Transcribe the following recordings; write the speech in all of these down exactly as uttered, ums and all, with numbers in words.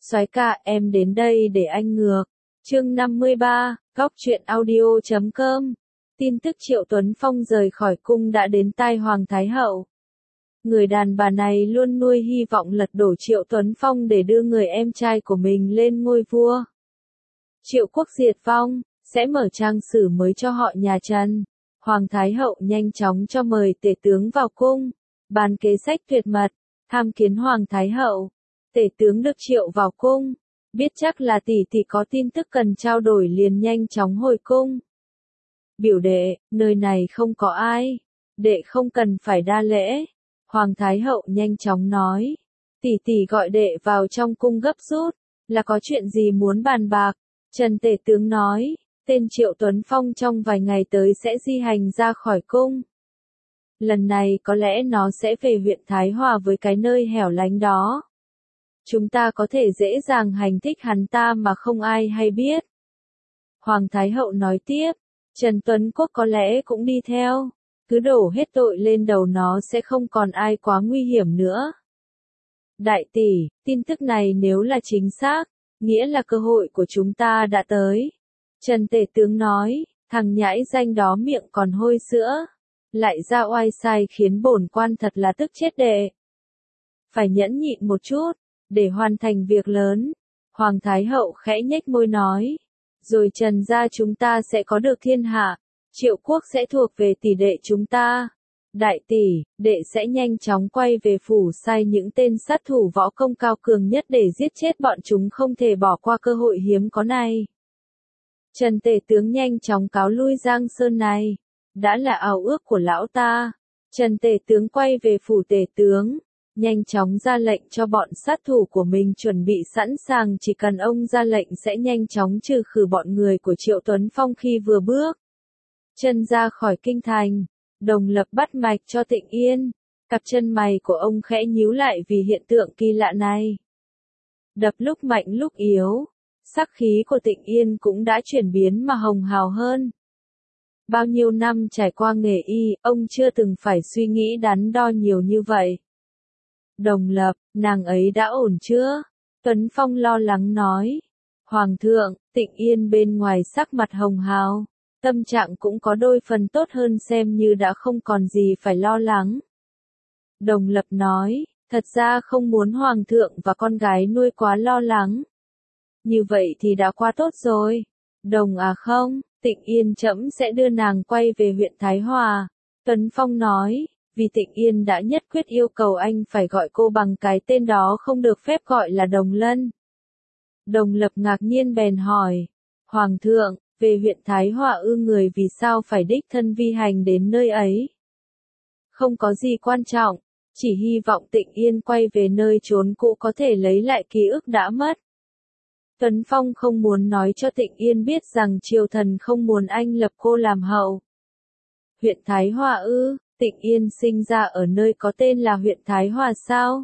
Soái ca, em đến đây để anh ngược. Chương năm mươi ba, góc truyện audio chấm com. Tin tức Triệu Tuấn Phong rời khỏi cung đã đến tai Hoàng Thái Hậu. Người đàn bà này luôn nuôi hy vọng lật đổ Triệu Tuấn Phong để đưa người em trai của mình lên ngôi vua. Triệu quốc diệt vong, sẽ mở trang sử mới cho họ nhà Trần. Hoàng Thái Hậu nhanh chóng cho mời tể tướng vào cung, bàn kế sách tuyệt mật, tham kiến Hoàng Thái Hậu. Tể tướng được triệu vào cung, biết chắc là tỷ tỷ có tin tức cần trao đổi liền nhanh chóng hồi cung. Biểu đệ, nơi này không có ai, đệ không cần phải đa lễ. Hoàng Thái Hậu nhanh chóng nói, tỷ tỷ gọi đệ vào trong cung gấp rút, là có chuyện gì muốn bàn bạc. Trần tể tướng nói, tên Triệu Tuấn Phong trong vài ngày tới sẽ di hành ra khỏi cung. Lần này có lẽ nó sẽ về huyện Thái Hòa với cái nơi hẻo lánh đó. Chúng ta có thể dễ dàng hành thích hắn ta mà không ai hay biết. Hoàng Thái Hậu nói tiếp, Trần Tuấn Quốc có lẽ cũng đi theo, cứ đổ hết tội lên đầu nó sẽ không còn ai quá nguy hiểm nữa. Đại tỷ, tin tức này nếu là chính xác, nghĩa là cơ hội của chúng ta đã tới. Trần tể tướng nói, thằng nhãi danh đó miệng còn hôi sữa, lại ra oai sai khiến bổn quan thật là tức chết đệ. Phải nhẫn nhịn một chút, để hoàn thành việc lớn. Hoàng Thái Hậu khẽ nhếch môi nói, rồi Trần gia chúng ta sẽ có được thiên hạ, Triệu quốc sẽ thuộc về tỷ đệ chúng ta. Đại tỷ, đệ sẽ nhanh chóng quay về phủ sai những tên sát thủ võ công cao cường nhất để giết chết bọn chúng, không thể bỏ qua cơ hội hiếm có này. Trần tể tướng nhanh chóng cáo lui Giang Sơn này, đã là ao ước của lão ta. Trần tể tướng quay về phủ tể tướng, nhanh chóng ra lệnh cho bọn sát thủ của mình chuẩn bị sẵn sàng, chỉ cần ông ra lệnh sẽ nhanh chóng trừ khử bọn người của Triệu Tuấn Phong khi vừa bước chân ra khỏi kinh thành. Đồng Lập bắt mạch cho Tịnh Yên, cặp chân mày của ông khẽ nhíu lại vì hiện tượng kỳ lạ này. Đập lúc mạnh lúc yếu, sắc khí của Tịnh Yên cũng đã chuyển biến mà hồng hào hơn. Bao nhiêu năm trải qua nghề y, ông chưa từng phải suy nghĩ đắn đo nhiều như vậy. Đồng Lập, nàng ấy đã ổn chưa? Tuấn Phong lo lắng nói. Hoàng thượng, Tịnh Yên bên ngoài sắc mặt hồng hào, tâm trạng cũng có đôi phần tốt hơn, xem như đã không còn gì phải lo lắng. Đồng Lập nói, thật ra không muốn Hoàng thượng và con gái nuôi quá lo lắng. Như vậy thì đã quá tốt rồi. Đồng à không, Tịnh Yên trẫm sẽ đưa nàng quay về huyện Thái Hòa. Tuấn Phong nói, vì Tịnh Yên đã nhất quyết yêu cầu anh phải gọi cô bằng cái tên đó, không được phép gọi là Đồng Lân. Đồng Lập ngạc nhiên bèn hỏi, Hoàng thượng, về huyện Thái Hòa ư? Người vì sao phải đích thân vi hành đến nơi ấy? Không có gì quan trọng, chỉ hy vọng Tịnh Yên quay về nơi trốn cũ có thể lấy lại ký ức đã mất. Tuấn Phong không muốn nói cho Tịnh Yên biết rằng triều thần không muốn anh lập cô làm hậu. Huyện Thái Hòa ư? Tịnh Yên sinh ra ở nơi có tên là huyện Thái Hòa sao?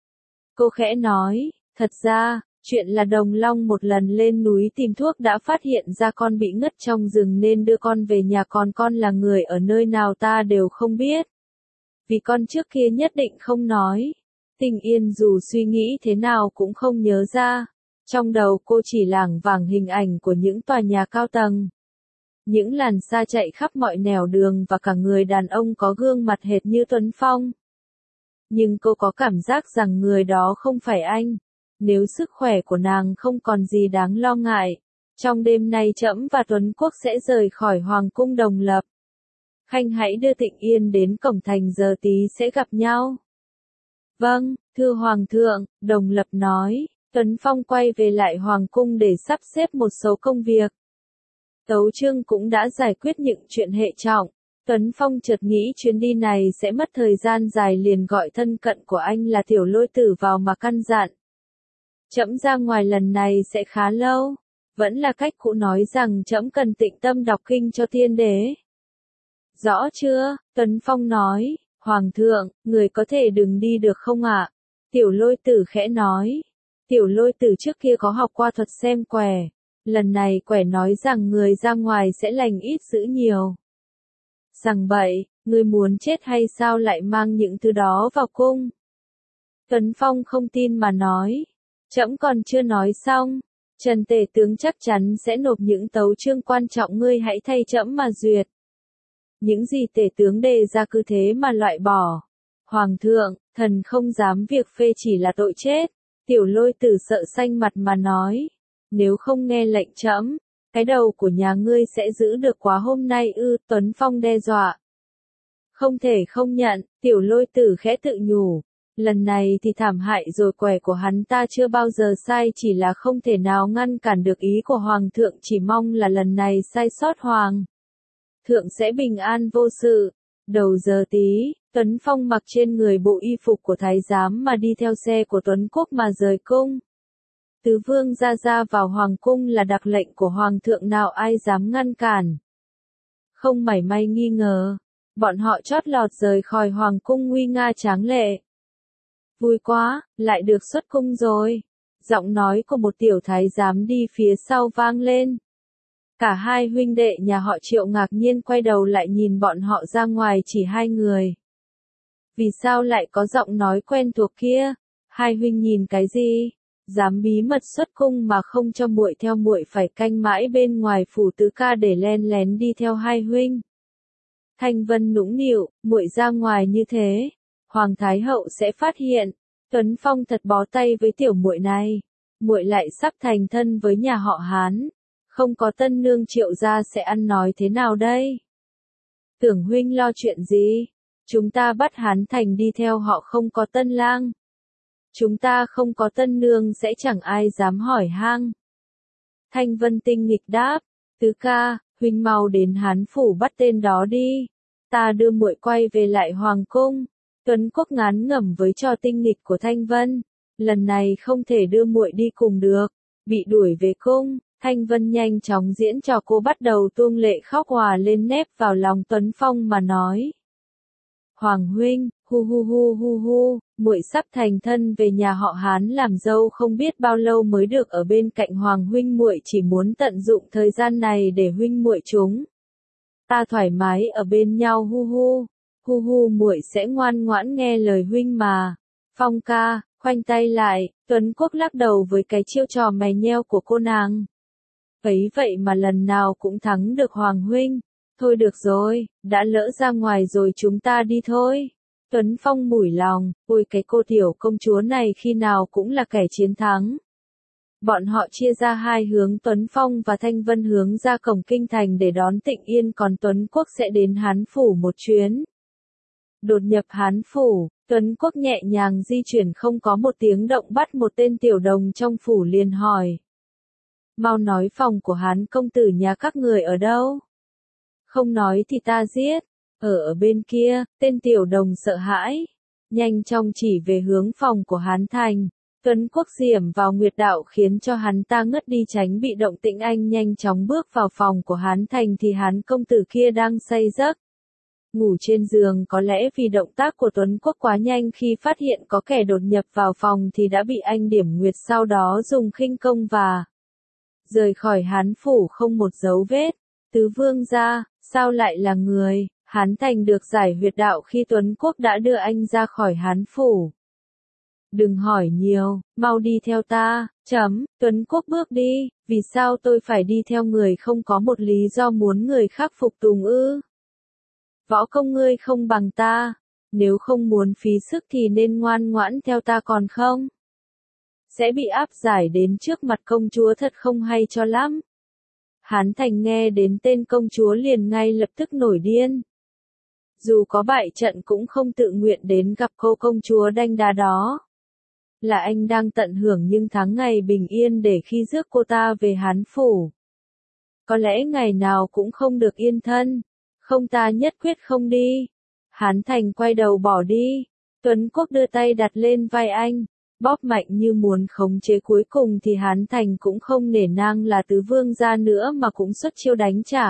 Cô khẽ nói, thật ra, chuyện là Đồng Long một lần lên núi tìm thuốc đã phát hiện ra con bị ngất trong rừng nên đưa con về nhà, còn con là người ở nơi nào ta đều không biết. Vì con trước kia nhất định không nói. Tịnh Yên dù suy nghĩ thế nào cũng không nhớ ra. Trong đầu cô chỉ lảng vảng hình ảnh của những tòa nhà cao tầng, những làn xa chạy khắp mọi nẻo đường và cả người đàn ông có gương mặt hệt như Tuấn Phong. Nhưng cô có cảm giác rằng người đó không phải anh. Nếu sức khỏe của nàng không còn gì đáng lo ngại, trong đêm nay trẫm và Tuấn Quốc sẽ rời khỏi Hoàng cung Đồng Lập. Khanh hãy đưa Tịnh Yên đến cổng thành, giờ tí sẽ gặp nhau. Vâng, thưa Hoàng thượng, Đồng Lập nói. Tuấn Phong quay về lại Hoàng cung để sắp xếp một số công việc. Tấu chương cũng đã giải quyết những chuyện hệ trọng. Tuấn Phong chợt nghĩ chuyến đi này sẽ mất thời gian dài, liền gọi thân cận của anh là Tiểu Lôi Tử vào mà căn dặn. Trẫm ra ngoài lần này sẽ khá lâu. Vẫn là cách cũ nói rằng trẫm cần tịnh tâm đọc kinh cho thiên đế. Rõ chưa? Tuấn Phong nói. Hoàng thượng, người có thể đừng đi được không ạ? Tiểu Lôi Tử khẽ nói. Tiểu Lôi Tử trước kia có học qua thuật xem quẻ. Lần này quẻ nói rằng người ra ngoài sẽ lành ít dữ nhiều. Rằng bậy, ngươi muốn chết hay sao lại mang những thứ đó vào cung? Tuấn Phong không tin mà nói. Trẫm còn chưa nói xong. Trần tể tướng chắc chắn sẽ nộp những tấu chương quan trọng, ngươi hãy thay trẫm mà duyệt. Những gì tể tướng đề ra cứ thế mà loại bỏ. Hoàng thượng, thần không dám việc phê chỉ là tội chết. Tiểu Lôi Tử sợ xanh mặt mà nói. Nếu không nghe lệnh trẫm, cái đầu của nhà ngươi sẽ giữ được quá hôm nay ư? Tuấn Phong đe dọa. Không thể không nhận, Tiểu Lôi Tử khẽ tự nhủ. Lần này thì thảm hại rồi, quẻ của hắn ta chưa bao giờ sai, chỉ là không thể nào ngăn cản được ý của Hoàng thượng, chỉ mong là lần này sai sót Hoàng thượng sẽ bình an vô sự. Đầu giờ tí, Tuấn Phong mặc trên người bộ y phục của thái giám mà đi theo xe của Tuấn Quốc mà rời cung. Tứ vương ra ra vào hoàng cung là đặc lệnh của Hoàng thượng, nào ai dám ngăn cản. Không mảy may nghi ngờ, bọn họ chót lọt rời khỏi hoàng cung nguy nga tráng lệ. Vui quá, lại được xuất cung rồi. Giọng nói của một tiểu thái giám đi phía sau vang lên. Cả hai huynh đệ nhà họ Triệu ngạc nhiên quay đầu lại nhìn bọn họ ra ngoài, chỉ hai người. Vì sao lại có giọng nói quen thuộc kia? Hai huynh nhìn cái gì? Dám bí mật xuất cung mà không cho muội theo, muội phải canh mãi bên ngoài phủ tứ ca để len lén đi theo hai huynh. Thanh Vân nũng nịu, muội ra ngoài như thế, Hoàng Thái hậu sẽ phát hiện. Tuấn Phong thật bó tay với tiểu muội này. Muội lại sắp thành thân với nhà họ Hán, không có tân nương Triệu gia sẽ ăn nói thế nào đây? Tưởng huynh lo chuyện gì? Chúng ta bắt Hán Thành đi theo họ, không có tân lang. Chúng ta không có tân nương sẽ chẳng ai dám hỏi han. Thanh Vân tinh nghịch đáp, tứ ca, huynh mau đến Hán phủ bắt tên đó đi. Ta đưa muội quay về lại hoàng cung. Tuấn Quốc ngán ngẩm với trò tinh nghịch của Thanh Vân. Lần này không thể đưa muội đi cùng được. Bị đuổi về cung, Thanh Vân nhanh chóng diễn trò, cô bắt đầu tuông lệ khóc hòa lên nép vào lòng Tuấn Phong mà nói. Hoàng huynh, hu hu hu hu hu, muội sắp thành thân về nhà họ Hán làm dâu, không biết bao lâu mới được ở bên cạnh Hoàng huynh, muội chỉ muốn tận dụng thời gian này để huynh muội chúng ta thoải mái ở bên nhau, hu hu. Hu hu, muội sẽ ngoan ngoãn nghe lời huynh mà. Phong ca, khoanh tay lại, Tuấn Quốc lắc đầu với cái chiêu trò mày nheo của cô nàng. Ấy vậy mà lần nào cũng thắng được Hoàng huynh. Thôi được rồi, đã lỡ ra ngoài rồi, chúng ta đi thôi. Tuấn Phong mủi lòng, ôi cái cô tiểu công chúa này khi nào cũng là kẻ chiến thắng. Bọn họ chia ra hai hướng, Tuấn Phong và Thanh Vân hướng ra cổng kinh thành để đón Tịnh Yên, còn Tuấn Quốc sẽ đến Hán phủ một chuyến. Đột nhập Hán phủ, Tuấn Quốc nhẹ nhàng di chuyển không có một tiếng động, bắt một tên tiểu đồng trong phủ liền hỏi. Mau nói phòng của Hán công tử nhà các người ở đâu? Không nói thì ta giết. Ở ở bên kia, tên tiểu đồng sợ hãi. Nhanh chóng chỉ về hướng phòng của Hán Thành. Tuấn Quốc diểm vào nguyệt đạo khiến cho hắn ta ngất đi, tránh bị động Tĩnh Anh nhanh chóng bước vào phòng của Hán Thành thì Hán công tử kia đang say giấc. Ngủ trên giường, có lẽ vì động tác của Tuấn Quốc quá nhanh, khi phát hiện có kẻ đột nhập vào phòng thì đã bị anh điểm nguyệt, sau đó dùng khinh công và rời khỏi Hán phủ không một dấu vết. Tứ vương gia, sao lại là người? Hán Thành được giải huyệt đạo khi Tuấn Quốc đã đưa anh ra khỏi Hán phủ. Đừng hỏi nhiều, mau đi theo ta. Chấm, Tuấn Quốc bước đi. Vì sao tôi phải đi theo người, không có một lý do muốn người khác phục tùng ư? Võ công ngươi không bằng ta. Nếu không muốn phí sức thì nên ngoan ngoãn theo ta, còn không sẽ bị áp giải đến trước mặt công chúa, thật không hay cho lắm. Hán Thành nghe đến tên công chúa liền ngay lập tức nổi điên. Dù có bại trận cũng không tự nguyện đến gặp cô công chúa đanh đá đó. Là anh đang tận hưởng những tháng ngày bình yên để khi rước cô ta về Hán phủ. Có lẽ ngày nào cũng không được yên thân. Không, ta nhất quyết không đi. Hán Thành quay đầu bỏ đi. Tuấn Quốc đưa tay đặt lên vai anh, bóp mạnh như muốn khống chế, cuối cùng thì Hán Thành cũng không nể nang là tứ vương gia nữa mà cũng xuất chiêu đánh trả.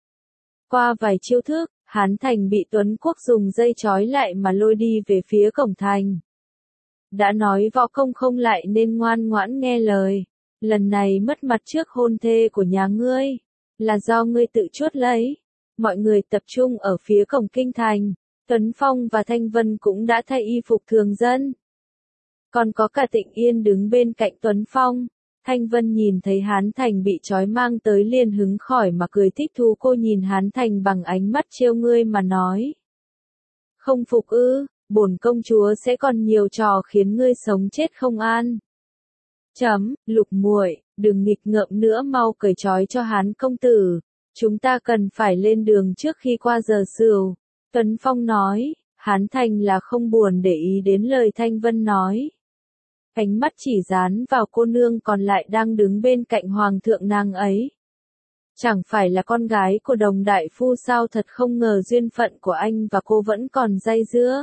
Qua vài chiêu thức, Hán Thành bị Tuấn Quốc dùng dây trói lại mà lôi đi về phía cổng thành. Đã nói võ công không lại nên ngoan ngoãn nghe lời. Lần này mất mặt trước hôn thê của nhà ngươi, là do ngươi tự chuốt lấy. Mọi người tập trung ở phía cổng kinh thành. Tuấn Phong và Thanh Vân cũng đã thay y phục thường dân. Còn có cả Tịnh Yên đứng bên cạnh Tuấn Phong. Thanh Vân nhìn thấy Hán Thành bị trói mang tới liền hứng khỏi mà cười thích thú. Cô nhìn Hán Thành bằng ánh mắt trêu ngươi mà nói. Không phục ư, bổn công chúa sẽ còn nhiều trò khiến ngươi sống chết không an. Chấm, Lục muội, đừng nghịch ngợm nữa, mau cởi trói cho Hán công tử. Chúng ta cần phải lên đường trước khi qua giờ sửu. Tuấn Phong nói, Hán Thành là không buồn để ý đến lời Thanh Vân nói. Ánh mắt chỉ dán vào cô nương còn lại đang đứng bên cạnh hoàng thượng nàng ấy. Chẳng phải là con gái của Đồng đại phu sao, thật không ngờ duyên phận của anh và cô vẫn còn dây dưa.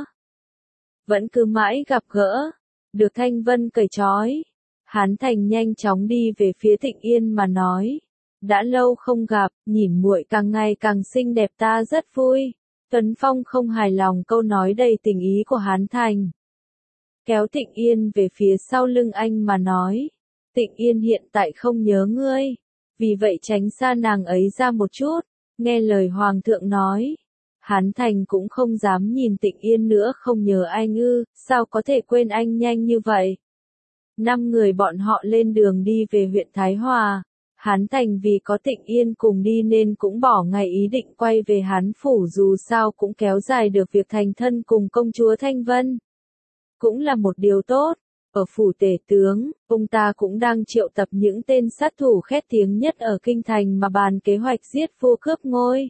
Vẫn cứ mãi gặp gỡ, được Thanh Vân cởi trói. Hán Thành nhanh chóng đi về phía Tịnh Yên mà nói. Đã lâu không gặp, nhìn muội càng ngày càng xinh đẹp ta rất vui. Tuấn Phong không hài lòng câu nói đầy tình ý của Hán Thành. Kéo Tịnh Yên về phía sau lưng anh mà nói. Tịnh Yên hiện tại không nhớ ngươi. Vì vậy tránh xa nàng ấy ra một chút. Nghe lời Hoàng thượng nói. Hán Thành cũng không dám nhìn Tịnh Yên nữa, không nhớ anh ư, sao có thể quên anh nhanh như vậy. Năm người bọn họ lên đường đi về huyện Thái Hòa. Hán Thành vì có Tịnh Yên cùng đi nên cũng bỏ ngay ý định quay về Hán Phủ, dù sao cũng kéo dài được việc thành thân cùng công chúa Thanh Vân. Cũng là một điều tốt. Ở phủ tể tướng, ông ta cũng đang triệu tập những tên sát thủ khét tiếng nhất ở kinh thành mà bàn kế hoạch giết vua cướp ngôi.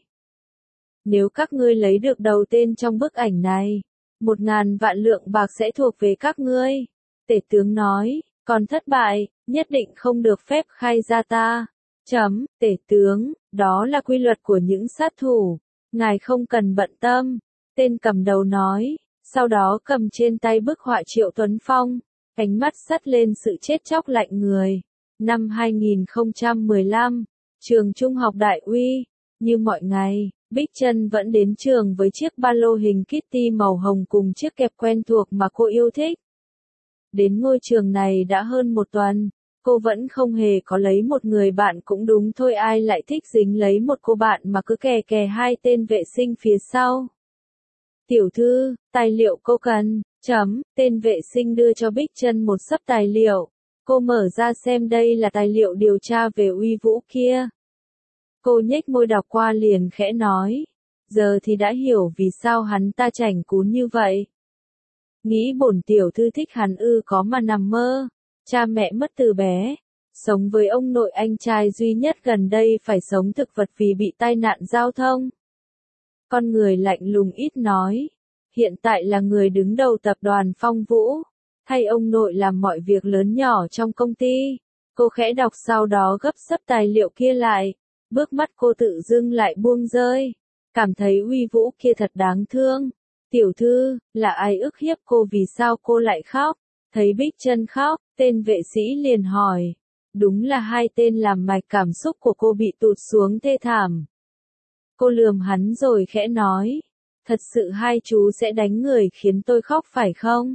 Nếu các ngươi lấy được đầu tên trong bức ảnh này, một ngàn vạn lượng bạc sẽ thuộc về các ngươi. Tể tướng nói, còn thất bại, nhất định không được phép khai ra ta. Chấm, tể tướng, đó là quy luật của những sát thủ. Ngài không cần bận tâm. Tên cầm đầu nói, sau đó cầm trên tay bức họa Triệu Tuấn Phong. Ánh mắt sắt lên sự chết chóc lạnh người. Năm hai nghìn không trăm mười lăm, trường trung học Đại Uy, như mọi ngày, Bích Trân vẫn đến trường với chiếc ba lô hình Kitty màu hồng cùng chiếc kẹp quen thuộc mà cô yêu thích. Đến ngôi trường này đã hơn một tuần, cô vẫn không hề có lấy một người bạn, cũng đúng thôi, ai lại thích dính lấy một cô bạn mà cứ kè kè hai tên vệ sinh phía sau. Tiểu thư, tài liệu cô cần. Chấm, tên vệ sinh đưa cho Bích Trân một xấp tài liệu. Cô mở ra xem, đây là tài liệu điều tra về Uy Vũ kia. Cô nhếch môi đọc qua liền khẽ nói. Giờ thì đã hiểu vì sao hắn ta chảnh cún như vậy. Nghĩ bổn tiểu thư thích hắn ư, có mà nằm mơ. Cha mẹ mất từ bé. Sống với ông nội anh trai duy nhất, gần đây phải sống thực vật vì bị tai nạn giao thông. Con người lạnh lùng ít nói. Hiện tại là người đứng đầu tập đoàn Phong Vũ. Thay ông nội làm mọi việc lớn nhỏ trong công ty. Cô khẽ đọc sau đó gấp xấp tài liệu kia lại. Bước mắt cô tự dưng lại buông rơi. Cảm thấy Uy Vũ kia thật đáng thương. Tiểu thư, là ai ức hiếp cô, vì sao cô lại khóc? Thấy Bích Trân khóc, tên vệ sĩ liền hỏi. Đúng là hai tên làm mạch cảm xúc của cô bị tụt xuống thê thảm. Cô lườm hắn rồi khẽ nói. Thật sự hai chú sẽ đánh người khiến tôi khóc phải không?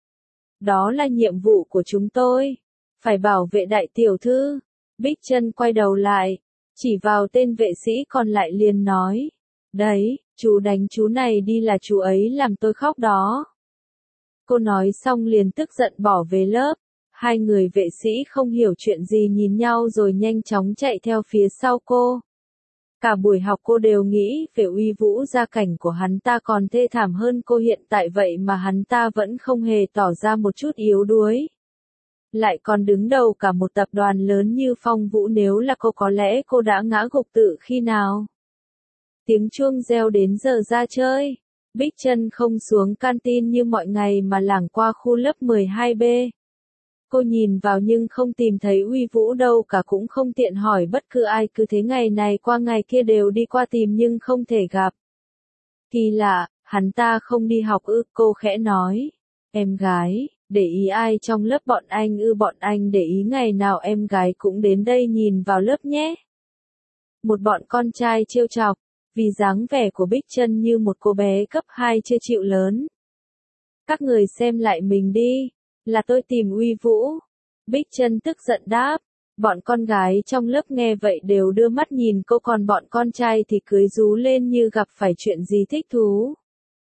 Đó là nhiệm vụ của chúng tôi. Phải bảo vệ đại tiểu thư. Bích Trân quay đầu lại. Chỉ vào tên vệ sĩ còn lại liền nói. Đấy, chú đánh chú này đi, là chú ấy làm tôi khóc đó. Cô nói xong liền tức giận bỏ về lớp. Hai người vệ sĩ không hiểu chuyện gì nhìn nhau rồi nhanh chóng chạy theo phía sau cô. Cả buổi học cô đều nghĩ về Uy Vũ, gia cảnh của hắn ta còn thê thảm hơn cô hiện tại, vậy mà hắn ta vẫn không hề tỏ ra một chút yếu đuối. Lại còn đứng đầu cả một tập đoàn lớn như Phong Vũ, nếu là cô có lẽ cô đã ngã gục tự khi nào. Tiếng chuông reo đến giờ ra chơi. Bích Trân không xuống canteen như mọi ngày mà lảng qua khu lớp mười hai B. Cô nhìn vào nhưng không tìm thấy Uy Vũ đâu cả, cũng không tiện hỏi bất cứ ai, cứ thế ngày này qua ngày kia đều đi qua tìm nhưng không thể gặp. Kỳ lạ, hắn ta không đi học ư? Cô khẽ nói. Em gái, để ý ai trong lớp bọn anh ư? Bọn anh để ý ngày nào em gái cũng đến đây nhìn vào lớp nhé. Một bọn con trai trêu chọc, vì dáng vẻ của Bích Trân như một cô bé cấp hai chưa chịu lớn. Các người xem lại mình đi. Là tôi tìm Uy Vũ. Bích Trân tức giận đáp. Bọn con gái trong lớp nghe vậy đều đưa mắt nhìn cô, còn bọn con trai thì cười rú lên như gặp phải chuyện gì thích thú.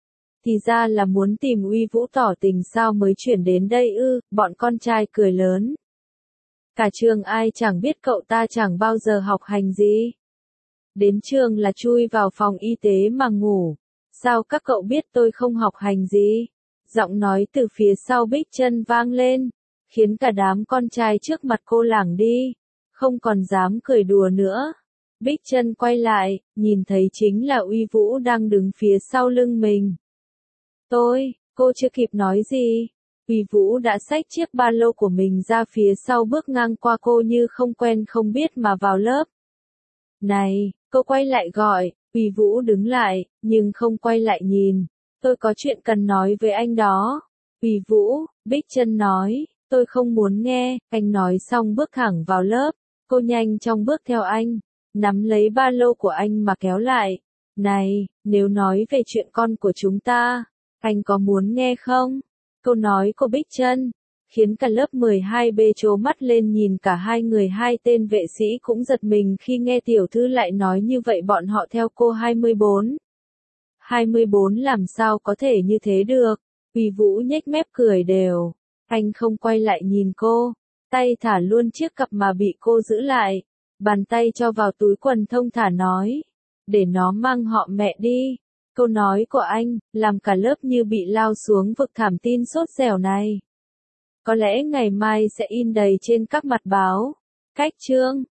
Thì ra là muốn tìm Uy Vũ tỏ tình sao mới chuyển đến đây ư, bọn con trai cười lớn. Cả trường ai chẳng biết cậu ta chẳng bao giờ học hành gì. Đến trường là chui vào phòng y tế mà ngủ. Sao các cậu biết tôi không học hành gì? Giọng nói từ phía sau Bích Trân vang lên, khiến cả đám con trai trước mặt cô lảng đi, không còn dám cười đùa nữa. Bích Trân quay lại, nhìn thấy chính là Uy Vũ đang đứng phía sau lưng mình. Tôi, cô chưa kịp nói gì. Uy Vũ đã xách chiếc ba lô của mình ra phía sau bước ngang qua cô như không quen không biết mà vào lớp. Này, cô quay lại gọi, Uy Vũ đứng lại, nhưng không quay lại nhìn. Tôi có chuyện cần nói với anh đó. Uy Vũ, Bích Trân nói, tôi không muốn nghe, anh nói xong bước thẳng vào lớp. Cô nhanh chóng bước theo anh, nắm lấy ba lô của anh mà kéo lại. Này, nếu nói về chuyện con của chúng ta, anh có muốn nghe không? Câu nói của Bích Trân khiến cả lớp mười hai B trố mắt lên nhìn cả hai người. Hai tên vệ sĩ cũng giật mình khi nghe tiểu thư lại nói như vậy. Bọn họ theo cô hai mươi bốn. hai mươi bốn làm sao có thể như thế được? Uy Vũ nhếch mép cười đều. Anh không quay lại nhìn cô, tay thả luôn chiếc cặp mà bị cô giữ lại. Bàn tay cho vào túi quần thông thả nói, để nó mang họ mẹ đi. Câu nói của anh, làm cả lớp như bị lao xuống vực thảm tin sốt dẻo này. Có lẽ ngày mai sẽ in đầy trên các mặt báo. Cách chương